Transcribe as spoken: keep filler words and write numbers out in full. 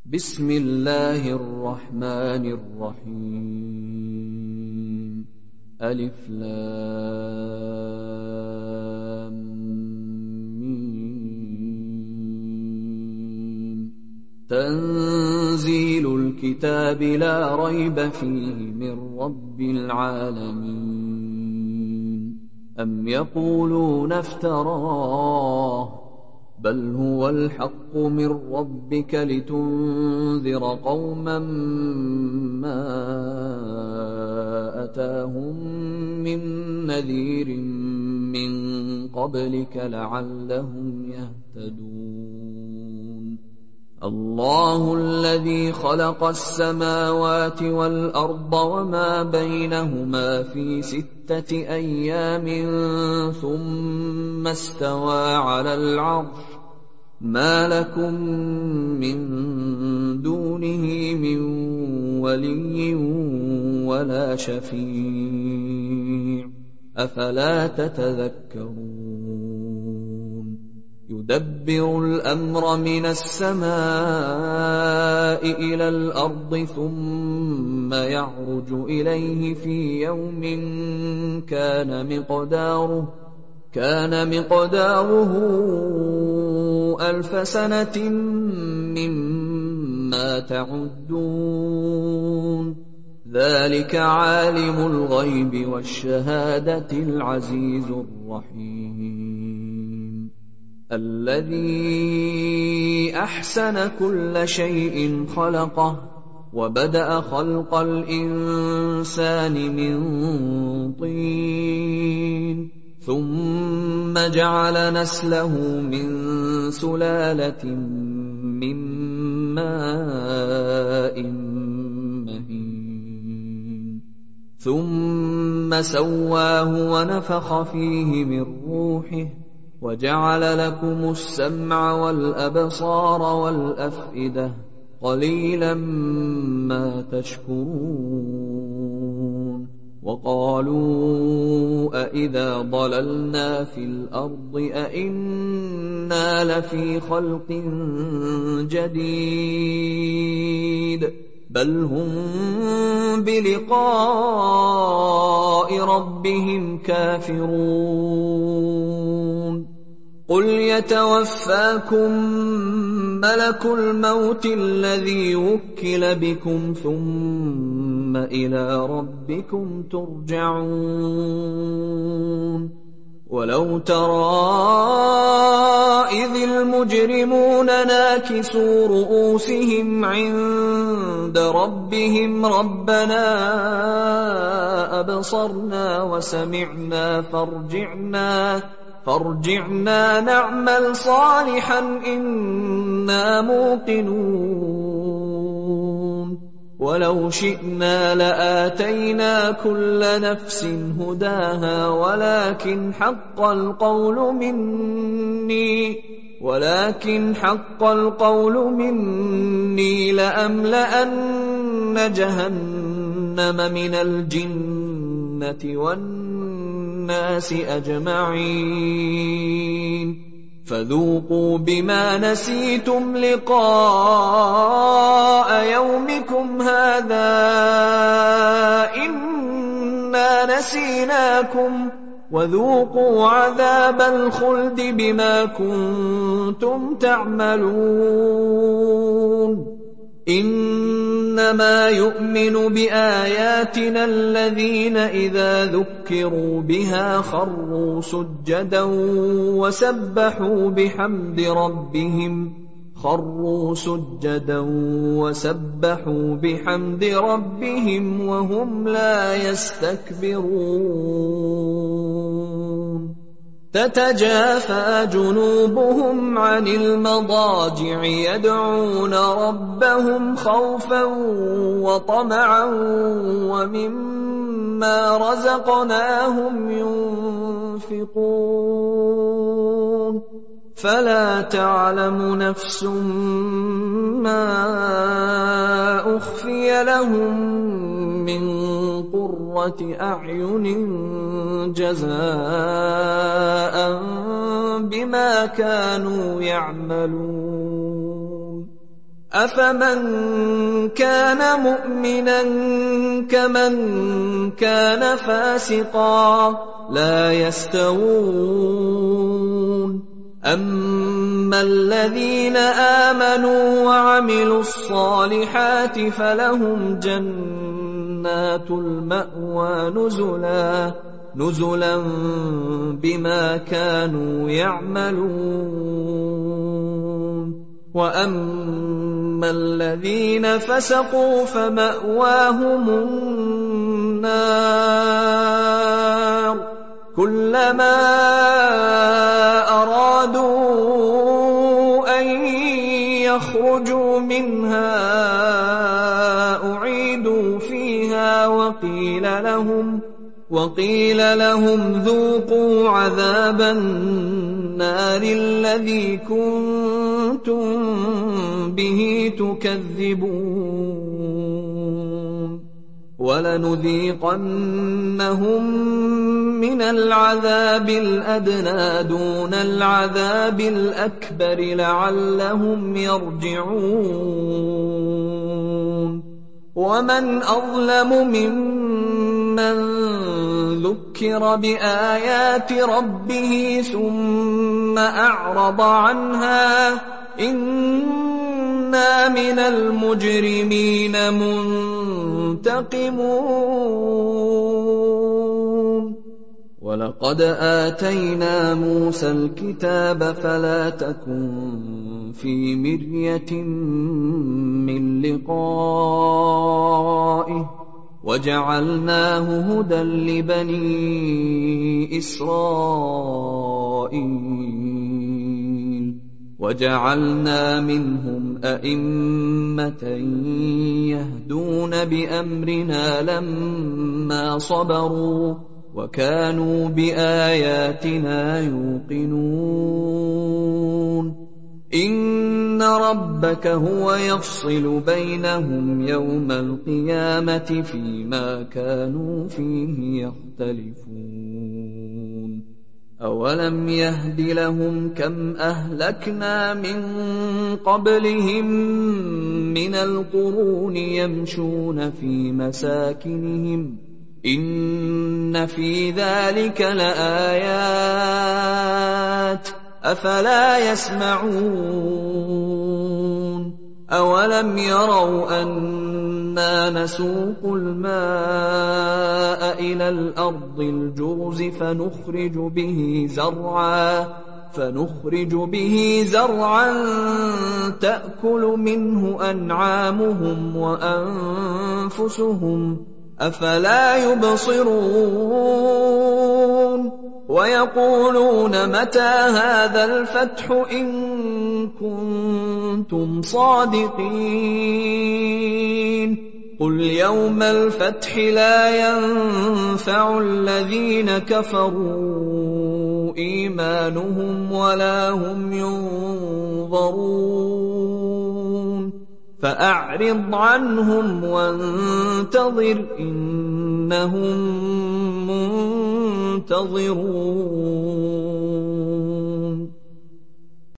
بسم الله الرحمن الرحيم. ألف لام ميم. تنزيل الكتاب لا ريب فيه من رب العالمين. أم يقولون افتراه بل هو الحق من ربك لتنذر قوما ما أتاهم من نذير من قبلك لعلهم يهتدون. الله الذي خلق السماوات والأرض وما بينهما في ستة أيام ثم استوى على العرش ما لكم من دونه من ولي ولا شفيع أفلا تتذكرون. يدبر الأمر من السماء إلى الأرض ثم يعرج إليه في يوم كان مقداره كان مقداره ألف سنة مما تعدون. ذلك عالم الغيب والشهادة العزيز الرحيم. الذي أحسن كل شيء خلقه وبدأ خلق الإنسان من طين ثم جعل نسله من سلالة من ماء مهين ثم سواه ونفخ فيه من روحه وجعل لكم السمع والأبصار والأفئدة قليلا ما تشكرون. وقالوا أإذا ضللنا في الأرض أإنا لفي خلق جديد بل هم بلقاء ربهم كافرون. قل يتوفاكم ملك الموت الذي وكل بكم ثم إلى ربكم ترجعون. ولو ترى إذ المجرمون ناكسوا رؤوسهم عند ربهم ربنا أبصرنا وسمعنا فارجعنا فارجعنا نعمل صالحا إنا موقنون. ولو شئنا لآتينا كل نفس هداها ولكن حق القول مني ولكن حق القول مني لأملأن جهنم من الجنة والناس أجمعين. فذوقوا بما نسيتم لقاء يومكم هذا إنا نسيناكم وذوقوا عذاب الخلد بما كنتم تعملون. إنما يؤمن بآياتنا الذين إذا ذكروا بها خروا سجدا وسبحوا بحمد ربهم خروا سجدا وسبحوا بحمد ربهم وهم لا يستكبرون. تتجافى جنوبهم عن المضاجع يدعون ربهم خوفا وطمعا ومما رزقناهم ينفقون. فلا تعلم نفس ما أخفي لهم من قرة أعين جزاء بما كانوا يعملون. أفمن كان مؤمنا كمن كان فاسقا لا يستوون أما الذين آمنوا وعملوا الصالحات فلهم جنات المأوى نزلا نزلا بما كانوا يعملون وأما الذين فسقوا فمأواهم النار كلما أرادوا أن يخرجوا منها أعيدوا فيها وقيل لهم وقيل لهم ذوقوا عذاب النار الذي كنتم به تكذبون ولنذيقنهم من العذاب الأدنى دون العذاب الأكبر لعلهم يرجعون ومن أظلم ممن ذكر بآيات ربه ثم أعرض عنها إنا من المجرمين منتقمون ولقد آتينا موسى الكتاب فلا تكن في مرية من لقائه وجعلناه هدى لبني إسرائيل وجعلنا منهم أئمة يهدون بأمرنا لما صبروا وكانوا بآياتنا يوقنون إن ربك هو يفصل بينهم يوم القيامة فيما كانوا فيه يختلفون أولم يهد لهم كم أهلكنا من قبلهم من القرون يمشون في مساكنهم إن في ذلك لآيات أفلا يسمعون أولم يروا أنا نسوق الماء إلى الأرض الجرز فنخرج به زرعا فنخرج به زرعا تأكل منه أنعامهم وأنفسهم أفلا يبصرون ويقولون متى هذا الفتح إن كنتم صادقين قل يوم الفتح لا ينفع الذين كفروا إيمانهم ولا هم ينظرون فأعرض عنهم وانتظر إنهم منتظرون